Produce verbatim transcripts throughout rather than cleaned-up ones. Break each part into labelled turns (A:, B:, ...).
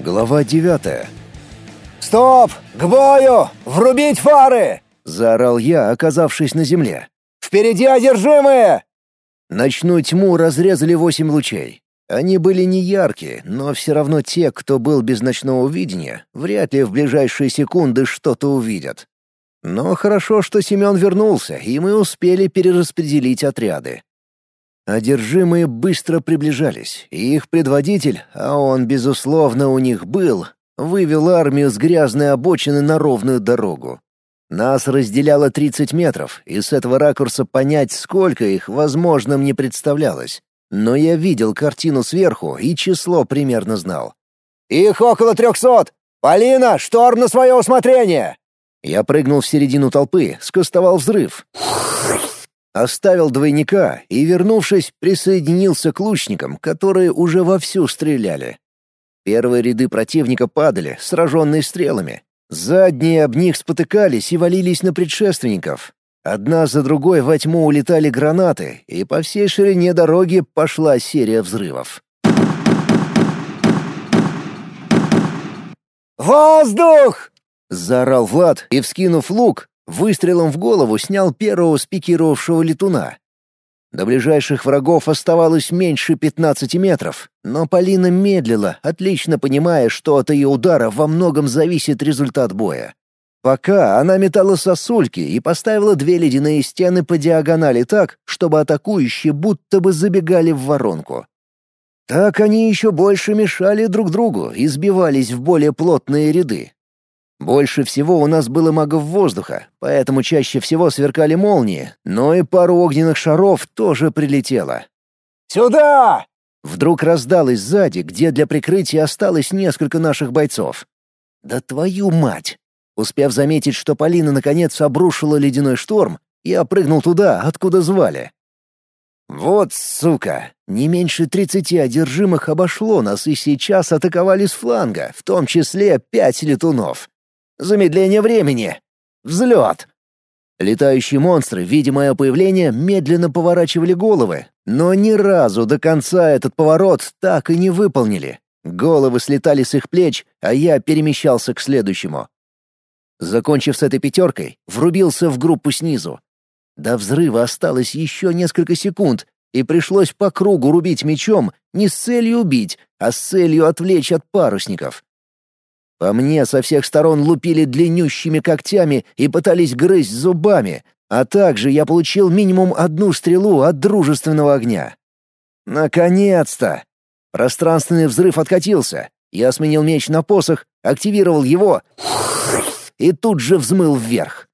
A: Глава девятая.
B: «Стоп! К бою! Врубить фары!» —
A: заорал я, оказавшись на земле.
B: «Впереди одержимые!»
A: Ночную тьму разрезали восемь лучей. Они были не яркие, но все равно те, кто был без ночного видения, вряд ли в ближайшие секунды что-то увидят. Но хорошо, что Семен вернулся, и мы успели перераспределить отряды. Одержимые быстро приближались, и их предводитель, а он, безусловно, у них был, вывел армию с грязной обочины на ровную дорогу. Нас разделяло тридцать метров, и с этого ракурса понять, сколько их, возможным не представлялось. Но я видел картину сверху и число примерно знал.
B: «Их около трехсот! Полина, шторм на свое усмотрение!»
A: Я прыгнул в середину толпы, скостовал взрыв. Оставил двойника и, вернувшись, присоединился к лучникам, которые уже вовсю стреляли. Первые ряды противника падали, сраженные стрелами. Задние об них спотыкались и валились на предшественников. Одна за другой во тьму улетали гранаты, и по всей ширине дороги пошла серия взрывов.
B: «Воздух!»
A: — заорал Влад и, вскинув лук, выстрелом в голову снял первого спикировавшего летуна. До ближайших врагов оставалось меньше пятнадцати метров, но Полина медлила, отлично понимая, что от ее удара во многом зависит результат боя. Пока она метала сосульки и поставила две ледяные стены по диагонали так, чтобы атакующие будто бы забегали в воронку. Так они еще больше мешали друг другу и сбивались в более плотные ряды. Больше всего у нас было магов воздуха, поэтому чаще всего сверкали молнии, но и пару огненных шаров тоже прилетело.
B: «Сюда!»
A: Вдруг раздалось сзади, где для прикрытия осталось несколько наших бойцов. «Да твою мать!» Успев заметить, что Полина наконец обрушила ледяной шторм, я прыгнул туда, откуда звали. Вот сука! Не меньше тридцати одержимых обошло нас и сейчас атаковали с фланга, в том числе пять летунов. Замедление времени. Взлет. Летающие монстры, видя мое появление, медленно поворачивали головы, но ни разу до конца этот поворот так и не выполнили. Головы слетали с их плеч, а я перемещался к следующему. Закончив с этой пятеркой, врубился в группу снизу. До взрыва осталось еще несколько секунд, и пришлось по кругу рубить мечом не с целью убить, а с целью отвлечь от парусников. По мне со всех сторон лупили длиннющими когтями и пытались грызть зубами, а также я получил минимум одну стрелу от дружественного огня. Наконец-то! Пространственный взрыв откатился. Я сменил меч на посох, активировал его и тут же взмыл вверх.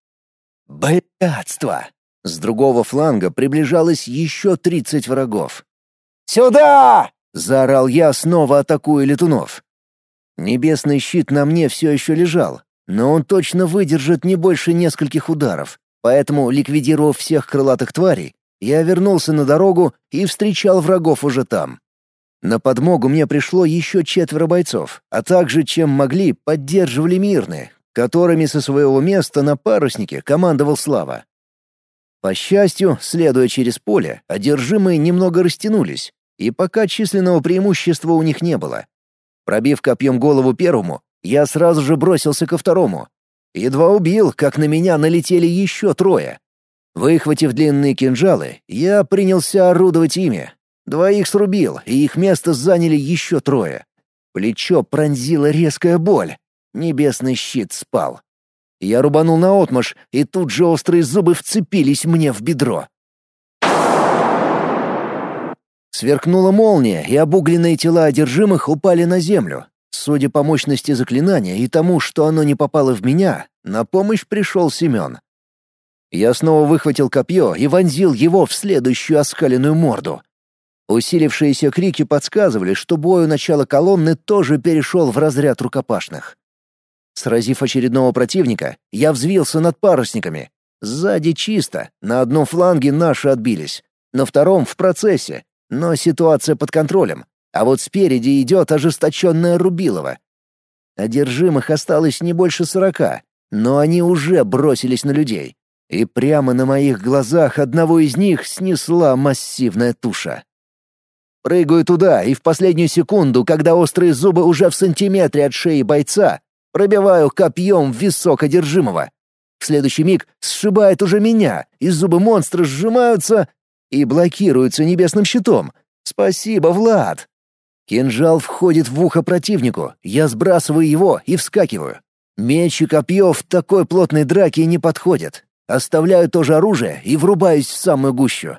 A: Блядство! С другого фланга приближалось еще тридцать врагов.
B: «Сюда!»
A: — заорал я, снова атакуя летунов. Небесный щит на мне все еще лежал, но он точно выдержит не больше нескольких ударов, поэтому, ликвидировав всех крылатых тварей, я вернулся на дорогу и встречал врагов уже там. На подмогу мне пришло еще четверо бойцов, а также, чем могли, поддерживали мирные, которыми со своего места на паруснике командовал Слава. По счастью, следуя через поле, одержимые немного растянулись, и пока численного преимущества у них не было. Пробив копьем голову первому, я сразу же бросился ко второму. Едва убил, как на меня налетели еще трое. Выхватив длинные кинжалы, я принялся орудовать ими. Двоих срубил, и их место заняли еще трое. Плечо пронзила резкая боль. Небесный щит спал. Я рубанул наотмашь, и тут же острые зубы вцепились мне в бедро. Сверкнула молния, и обугленные тела одержимых упали на землю. Судя по мощности заклинания и тому, что оно не попало в меня, на помощь пришел Семен. Я снова выхватил копье и вонзил его в следующую оскаленную морду. Усилившиеся крики подсказывали, что бой у начала колонны тоже перешел в разряд рукопашных. Сразив очередного противника, я взвился над парусниками. Сзади чисто, на одном фланге наши отбились, на втором — в процессе, но ситуация под контролем, а вот спереди идет ожесточенное Рубилово. Одержимых осталось не больше сорока, но они уже бросились на людей, и прямо на моих глазах одного из них снесла массивная туша. Прыгаю туда, и в последнюю секунду, когда острые зубы уже в сантиметре от шеи бойца, пробиваю копьем в висок одержимого. В следующий миг сшибает уже меня, и зубы монстра сжимаются и блокируются небесным щитом. Спасибо, Влад. Кинжал входит в ухо противнику, я сбрасываю его и вскакиваю. Меч и копье в такой плотной драке не подходят. Оставляю тоже оружие и врубаюсь в самую гущу.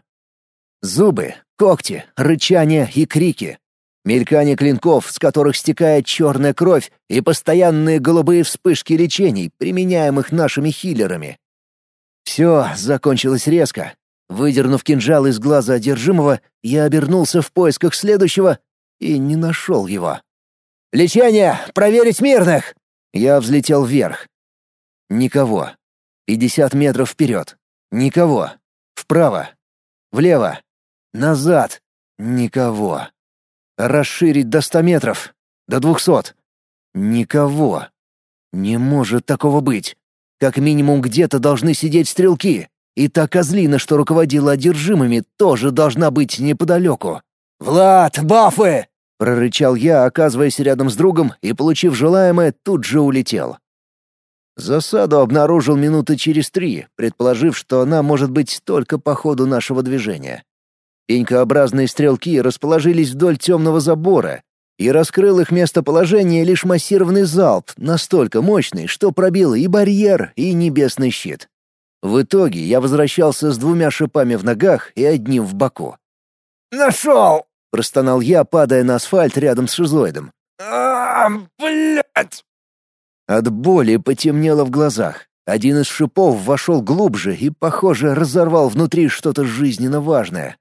A: Зубы, когти, рычание и крики. Мелькание клинков, с которых стекает черная кровь, и постоянные голубые вспышки лечений, применяемых нашими хиллерами. Все закончилось резко. Выдернув кинжал из глаза одержимого, я обернулся в поисках следующего и не нашел его. «Лечение! Проверить мирных!» Я взлетел вверх. Никого. Пятьдесят метров вперед. Никого. Вправо. Влево. Назад. Никого. Расширить до ста метров. До двухсот. Никого. Не может такого быть. Как минимум где-то должны сидеть стрелки. И та козлина, что руководила одержимыми, тоже должна быть неподалеку. «Влад, бафы!» — прорычал я, оказываясь рядом с другом, и, получив желаемое, тут же улетел. Засаду обнаружил минуты через три, предположив, что она может быть только по ходу нашего движения. Пенькообразные стрелки расположились вдоль темного забора, и раскрыл их местоположение лишь массированный залп, настолько мощный, что пробил и барьер, и небесный щит. В итоге я возвращался с двумя шипами в ногах и одним в боку.
B: «Нашел!»
A: — простонал я, падая на асфальт рядом с шизоидом.
B: «А, блядь!»
A: От боли потемнело в глазах. Один из шипов вошел глубже и, похоже, разорвал внутри что-то жизненно важное.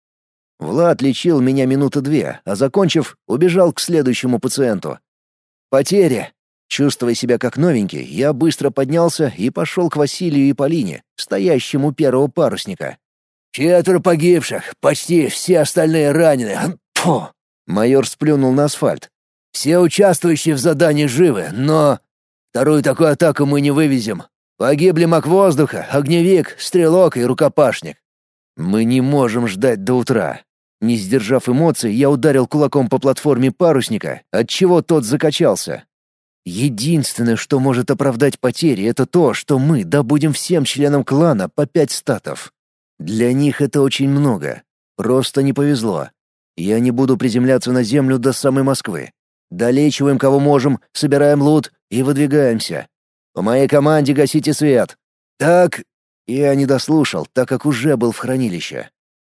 A: Влад лечил меня минуты две, а, закончив, убежал к следующему пациенту. Потери. Чувствуя себя как новенький, я быстро поднялся и пошел к Василию и Полине, стоящим у первого парусника.
B: «Четверо погибших, почти все остальные ранены. Фу!»
A: Майор сплюнул на асфальт.
B: «Все участвующие в задании живы, но вторую такую атаку мы не вывезем. Погибли маг воздуха, огневик, стрелок и рукопашник».
A: «Мы не можем ждать до утра». Не сдержав эмоций, я ударил кулаком по платформе парусника, отчего тот закачался. Единственное, что может оправдать потери, это то, что мы добудем всем членам клана по пять статов. Для них это очень много. Просто не повезло. Я не буду приземляться на землю до самой Москвы. Долечиваем кого можем, собираем лут и выдвигаемся. По моей команде гасите свет. Так... Я не дослушал, так как уже был в хранилище.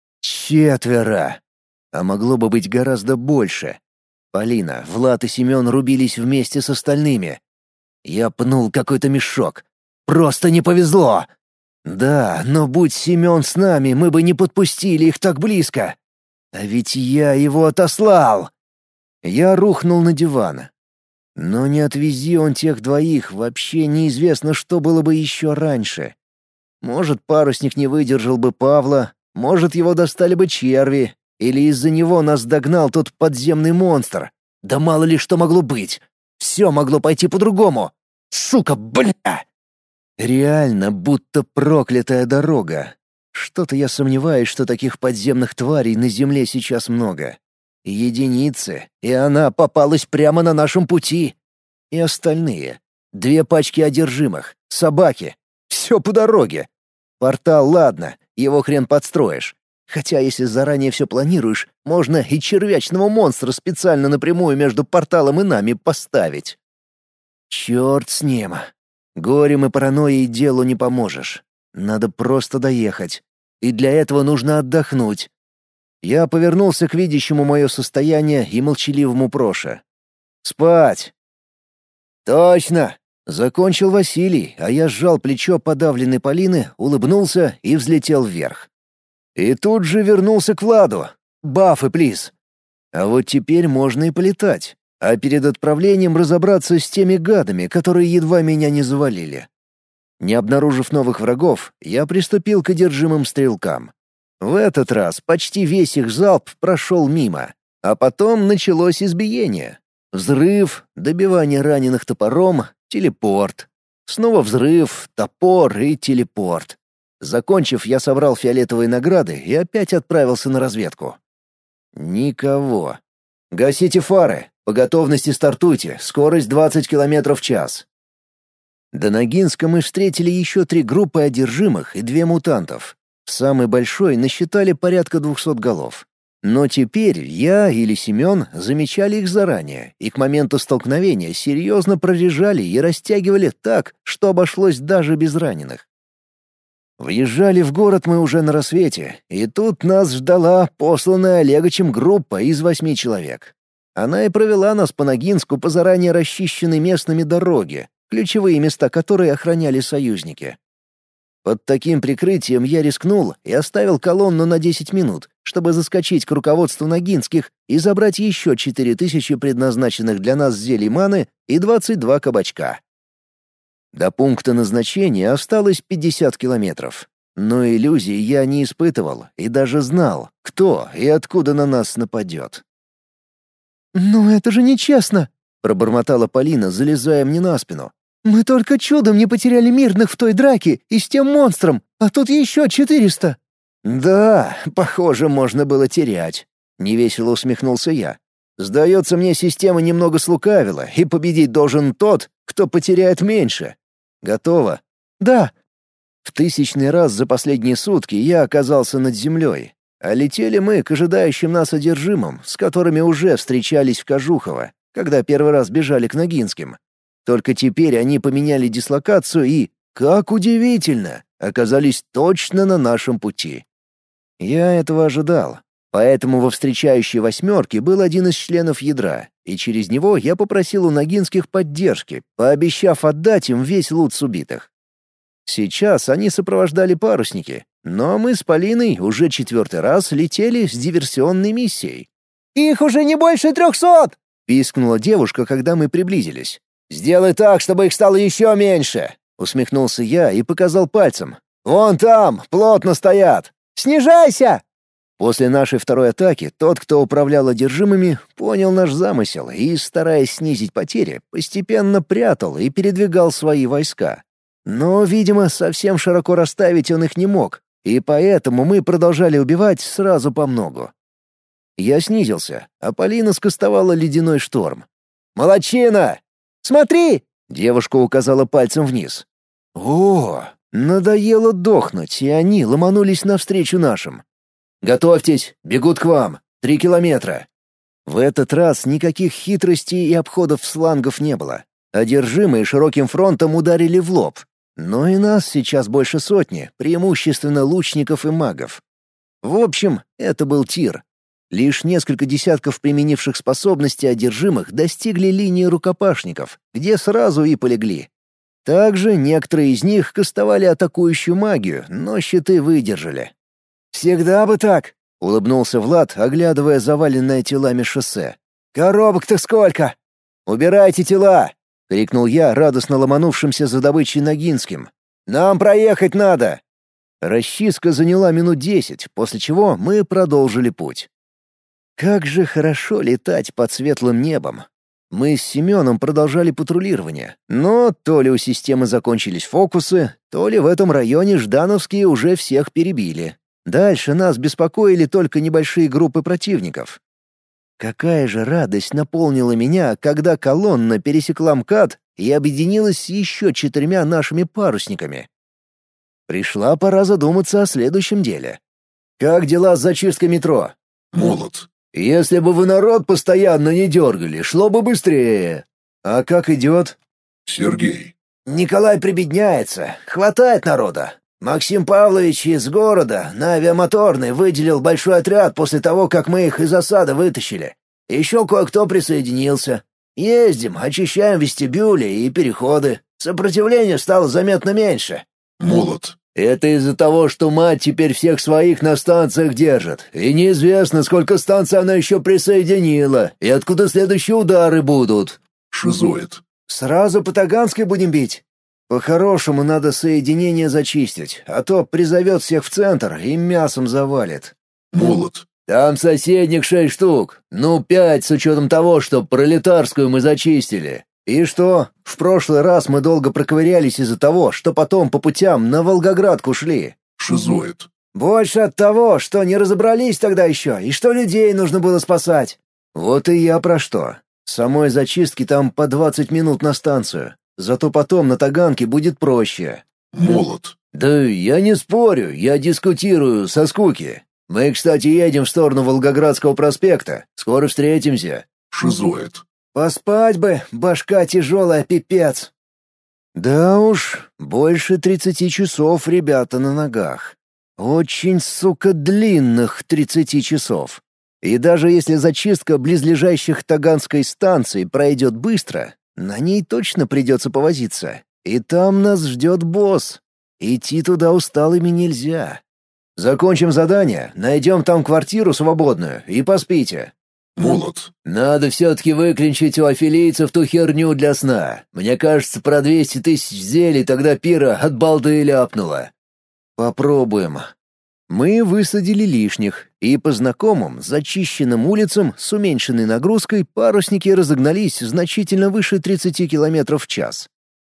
A: Четверо. А могло бы быть гораздо больше. Полина, Влад и Семен рубились вместе с остальными. Я пнул какой-то мешок. Просто не повезло. Да, но будь Семен с нами, мы бы не подпустили их так близко. А ведь я его отослал. Я рухнул на диван. Но не отвези он тех двоих, вообще неизвестно, что было бы еще раньше. Может, парусник не выдержал бы Павла, может, его достали бы черви, или из-за него нас догнал тот подземный монстр. Да мало ли что могло быть. Все могло пойти по-другому. Сука, бля! Реально, будто проклятая дорога. Что-то я сомневаюсь, что таких подземных тварей на земле сейчас много. Единицы, и она попалась прямо на нашем пути. И остальные. Две пачки одержимых, собаки. Все по дороге. Портал, ладно, его хрен подстроишь. Хотя если заранее все планируешь, можно и червячного монстра специально напрямую между порталом и нами поставить. Черт с ним. Горем и паранойей делу не поможешь. Надо просто доехать. И для этого нужно отдохнуть. Я повернулся к видящему мое состояние и молчаливому Проше. «Спать!» «Точно!» — закончил Василий, а я сжал плечо подавленной Полины, улыбнулся и взлетел вверх. И тут же вернулся к Владу. «Бафы, плиз!» А вот теперь можно и полетать, а перед отправлением разобраться с теми гадами, которые едва меня не завалили. Не обнаружив новых врагов, я приступил к одержимым стрелкам. В этот раз почти весь их залп прошел мимо, а потом началось избиение. Взрыв, добивание раненых топором, телепорт. Снова взрыв, топор и телепорт. Закончив, я собрал фиолетовые награды и опять отправился на разведку. Никого. Гасите фары. По готовности стартуйте. Скорость двадцать километров в час. До Ногинска мы встретили еще три группы одержимых и две мутантов. В самой большой насчитали порядка двухсот голов. Но теперь я или Семен замечали их заранее и к моменту столкновения серьезно прорежали и растягивали так, что обошлось даже без раненых. Въезжали в город мы уже на рассвете, и тут нас ждала посланная Олегочем группа из восьми человек. Она и провела нас по Ногинску по заранее расчищенной местными дороге, ключевые места которой охраняли союзники. Под таким прикрытием я рискнул и оставил колонну на десять минут, чтобы заскочить к руководству Ногинских и забрать еще четыре тысячи предназначенных для нас зелий маны и двадцать два кабачка. До пункта назначения осталось пятьдесят километров. Но иллюзий я не испытывал и даже знал, кто и откуда на нас нападет.
C: «Ну это же нечестно!»
A: — пробормотала Полина, залезая мне на спину.
C: «Мы только чудом не потеряли мирных в той драке и с тем монстром, а тут еще четыреста!»
A: «Да, похоже, можно было терять», — невесело усмехнулся я. «Сдается мне, система немного слукавила, и победить должен тот, кто потеряет меньше. Готово?»
C: «Да».
A: В тысячный раз за последние сутки я оказался над землей, а летели мы к ожидающим нас одержимым, с которыми уже встречались в Кожухово, когда первый раз бежали к Ногинским. Только теперь они поменяли дислокацию и, как удивительно, оказались точно на нашем пути. Я этого ожидал, поэтому во встречающей восьмерке был один из членов ядра, и через него я попросил у Ногинских поддержки, пообещав отдать им весь лут с убитых. Сейчас они сопровождали парусники, но мы с Полиной уже четвертый раз летели с диверсионной миссией.
C: «Их уже не больше трехсот!»
A: — пискнула девушка, когда мы приблизились.
B: «Сделай так, чтобы их стало еще меньше!»
A: — усмехнулся я и показал пальцем. «Вон там, плотно стоят!»
C: «Снижайся!»
A: После нашей второй атаки тот, кто управлял одержимыми, понял наш замысел и, стараясь снизить потери, постепенно прятал и передвигал свои войска. Но, видимо, совсем широко расставить он их не мог, и поэтому мы продолжали убивать сразу по многу. Я снизился, а Полина скостовала ледяной шторм.
B: «Молодчина!
C: Смотри!»
A: — девушка указала пальцем вниз. «О, надоело дохнуть, и они ломанулись навстречу нашим. Готовьтесь, бегут к вам. Три километра». В этот раз никаких хитростей и обходов слангов не было. Одержимые широким фронтом ударили в лоб. Но и нас сейчас больше сотни, преимущественно лучников и магов. В общем, это был тир. Лишь несколько десятков применивших способности одержимых достигли линии рукопашников, где сразу и полегли. Также некоторые из них кастовали атакующую магию, но щиты выдержали.
C: «Всегда бы так!»
A: — улыбнулся Влад, оглядывая заваленное телами шоссе.
C: «Коробок-то сколько?»
A: «Убирайте тела!» — крикнул я радостно ломанувшимся за добычей Ногинским. «Нам проехать надо!» Расчистка заняла минут десять, после чего мы продолжили путь. Как же хорошо летать под светлым небом. Мы с Семеном продолжали патрулирование, но то ли у системы закончились фокусы, то ли в этом районе ждановские уже всех перебили. Дальше нас беспокоили только небольшие группы противников. Какая же радость наполнила меня, когда колонна пересекла МКАД и объединилась с еще четырьмя нашими парусниками. Пришла пора задуматься о следующем деле. «Как дела с зачисткой метро?»
D: «Молод».
A: «Если бы вы народ постоянно не дергали, шло бы быстрее. А как идет?»
D: «Сергей».
A: «Николай прибедняется. Хватает народа. Максим Павлович из города на авиамоторной выделил большой отряд после того, как мы их из осады вытащили. Еще кое-кто присоединился. Ездим, очищаем вестибюли и переходы. Сопротивление стало заметно меньше».
D: «Молод».
A: «Это из-за того, что мать теперь всех своих на станциях держит, и неизвестно, сколько станций она еще присоединила, и откуда следующие удары будут».
D: «Шизоид».
A: «Сразу по Таганской будем бить?» «По-хорошему надо соединение зачистить, а то призовет всех в центр и мясом завалит».
D: «Молод».
A: «Там соседних шесть штук, ну пять с учетом того, что пролетарскую мы зачистили. И что, в прошлый раз мы долго проковырялись из-за того, что потом по путям на Волгоградку шли».
D: «Шизоид».
A: Больше от того, что не разобрались тогда еще, и что людей нужно было спасать».
B: «Вот и я про что. Самой зачистки там по двадцать минут на станцию. Зато потом на Таганке будет проще».
D: Молот.
B: «Да я не спорю, я дискутирую со скуки. Мы, кстати, едем в сторону Волгоградского проспекта. Скоро встретимся».
D: Шизоид.
A: «Поспать бы, башка тяжелая, пипец».
B: Да уж, больше тридцати часов ребята на ногах. Очень, сука, длинных тридцати часов. И даже если зачистка близлежащих Таганской станций пройдет быстро, на ней точно придется повозиться. И там нас ждет босс. Идти туда усталыми нельзя. Закончим задание, найдем там квартиру свободную и поспите.
D: Молот.
B: Надо все-таки выклинчить у афилийцев ту херню для сна. Мне кажется, про двести тысяч зелий тогда пира от балды ляпнула. Попробуем. Мы высадили лишних, и по знакомым, зачищенным улицам с уменьшенной нагрузкой парусники разогнались значительно выше тридцати километров в час.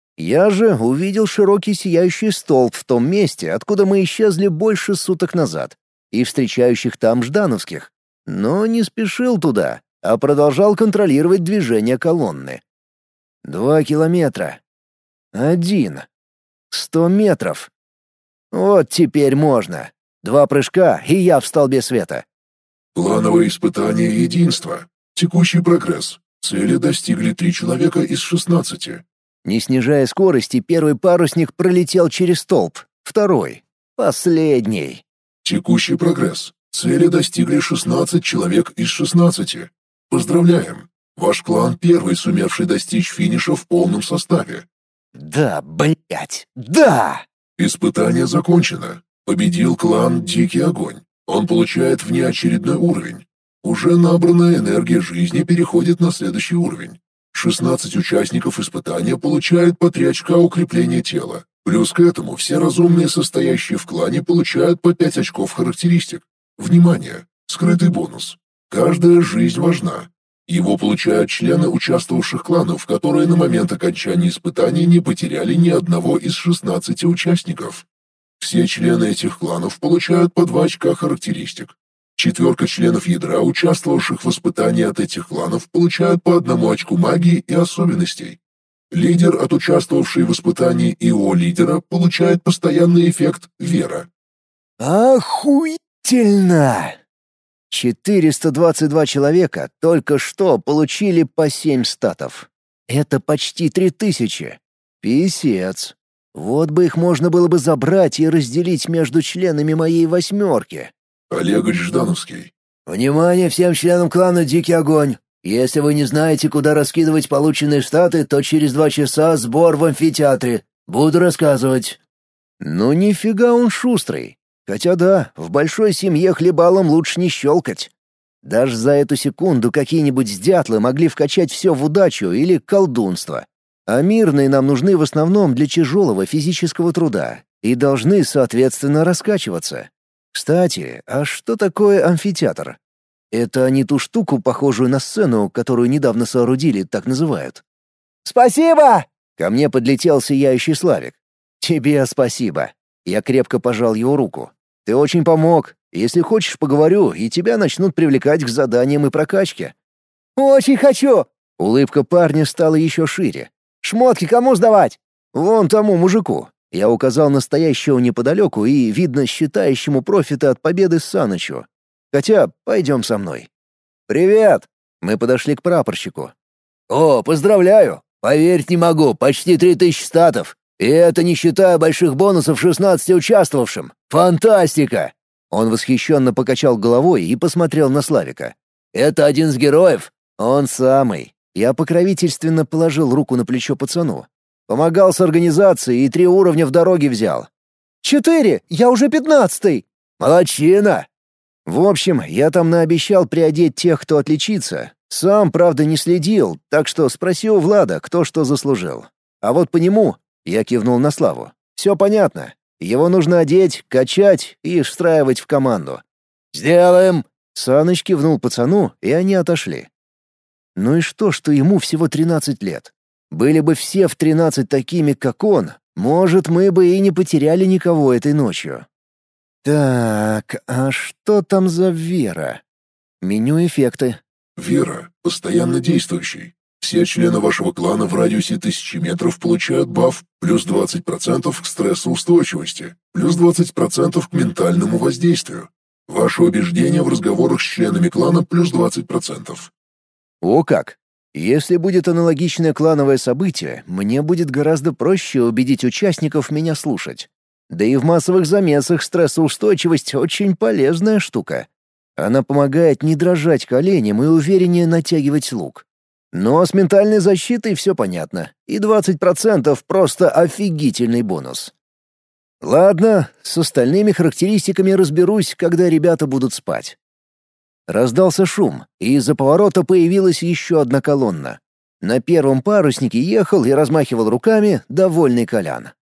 B: Я же увидел широкий сияющий столб в том месте, откуда мы исчезли больше суток назад, и встречающих там ждановских, но не спешил туда, а продолжал контролировать движение колонны. Два километра. Один. Сто метров. Вот теперь можно. Два прыжка, и я в столбе света.
D: Плановое испытание единства. Текущий прогресс. Цели достигли три человека из шестнадцати.
B: Не снижая скорости, первый парусник пролетел через столб. Второй. Последний.
D: Текущий прогресс. Цели достигли шестнадцать человек из шестнадцати. Поздравляем! Ваш клан первый, сумевший достичь финиша в полном составе.
B: Да, блять, да!
D: Испытание закончено. Победил клан Дикий Огонь. Он получает внеочередной уровень. Уже набранная энергия жизни переходит на следующий уровень. шестнадцать участников испытания получают по три очка укрепления тела. Плюс к этому все разумные, состоящие в клане, получают по пять очков характеристик. Внимание! Скрытый бонус. Каждая жизнь важна. Его получают члены участвовавших кланов, которые на момент окончания испытаний не потеряли ни одного из шестнадцати участников. Все члены этих кланов получают по два очка характеристик. Четверка членов ядра, участвовавших в испытании от этих кланов, получают по одному очку магии и особенностей. Лидер, от участвовавшей в испытании ИО лидера, получает постоянный эффект «Вера».
B: Охуительно! четыреста двадцать два человека только что получили по семь статов. Это почти три тысячи. Писец. Вот бы их можно было бы забрать и разделить между членами моей восьмерки.
D: Олегович Ждановский.
B: Внимание всем членам клана «Дикий Огонь». Если вы не знаете, куда раскидывать полученные статы, то через два часа сбор в амфитеатре. Буду рассказывать. Ну нифига он шустрый. Хотя да, в большой семье хлебалом лучше не щелкать. Даже за эту секунду какие-нибудь дятлы могли вкачать все в удачу или колдунство. А мирные нам нужны в основном для тяжелого физического труда и должны, соответственно, раскачиваться. Кстати, а что такое амфитеатр? Это они ту штуку, похожую на сцену, которую недавно соорудили, так называют.
A: «Спасибо!»
B: Ко мне подлетел сияющий Славик. «Тебе спасибо». Я крепко пожал его руку. «Ты очень помог. Если хочешь, поговорю, и тебя начнут привлекать к заданиям и прокачке».
A: «Очень хочу!»
B: Улыбка парня стала еще шире.
A: «Шмотки кому сдавать?»
B: «Вон тому мужику». Я указал на стоящего неподалеку и, видно, считающему профиты от победы Санычу. Хотя, пойдем со мной. «Привет!» Мы подошли к прапорщику. «О, поздравляю! Поверить не могу, почти три тысячи статов. И это не считая больших бонусов шестнадцати участвовавшим. Фантастика!» Он восхищенно покачал головой и посмотрел на Славика. «Это один из героев?» «Он самый». Я покровительственно положил руку на плечо пацану. Помогал с организацией и три уровня в дороге взял.
A: «Четыре! Я уже пятнадцатый!»
B: «Молодчина!» В общем, я там наобещал приодеть тех, кто отличится. Сам, правда, не следил, так что спроси у Влада, кто что заслужил. А вот по нему, я кивнул на Славу, все понятно. Его нужно одеть, качать и встраивать в команду. «Сделаем!» Саныч кивнул пацану, и они отошли. Ну и что, что ему всего тринадцать лет? Были бы все в тринадцать такими, как он, может, мы бы и не потеряли никого этой ночью.
A: Так, а что там за Вера? Меню эффекты.
D: Вера — постоянно действующий. Все члены вашего клана в радиусе тысячи метров получают баф плюс двадцать процентов к стрессоустойчивости, плюс двадцать процентов к ментальному воздействию. Ваше убеждение в разговорах с членами клана плюс двадцать процентов.
A: О как! Если будет аналогичное клановое событие, мне будет гораздо проще убедить участников меня слушать. Да и в массовых замесах стрессоустойчивость очень полезная штука. Она помогает не дрожать коленям и увереннее натягивать лук. Но с ментальной защитой все понятно, и двадцать процентов просто офигительный бонус. Ладно, с остальными характеристиками разберусь, когда ребята будут спать. Раздался шум, и из-за поворота появилась еще одна колонна. На первом паруснике ехал и размахивал руками довольный Колян.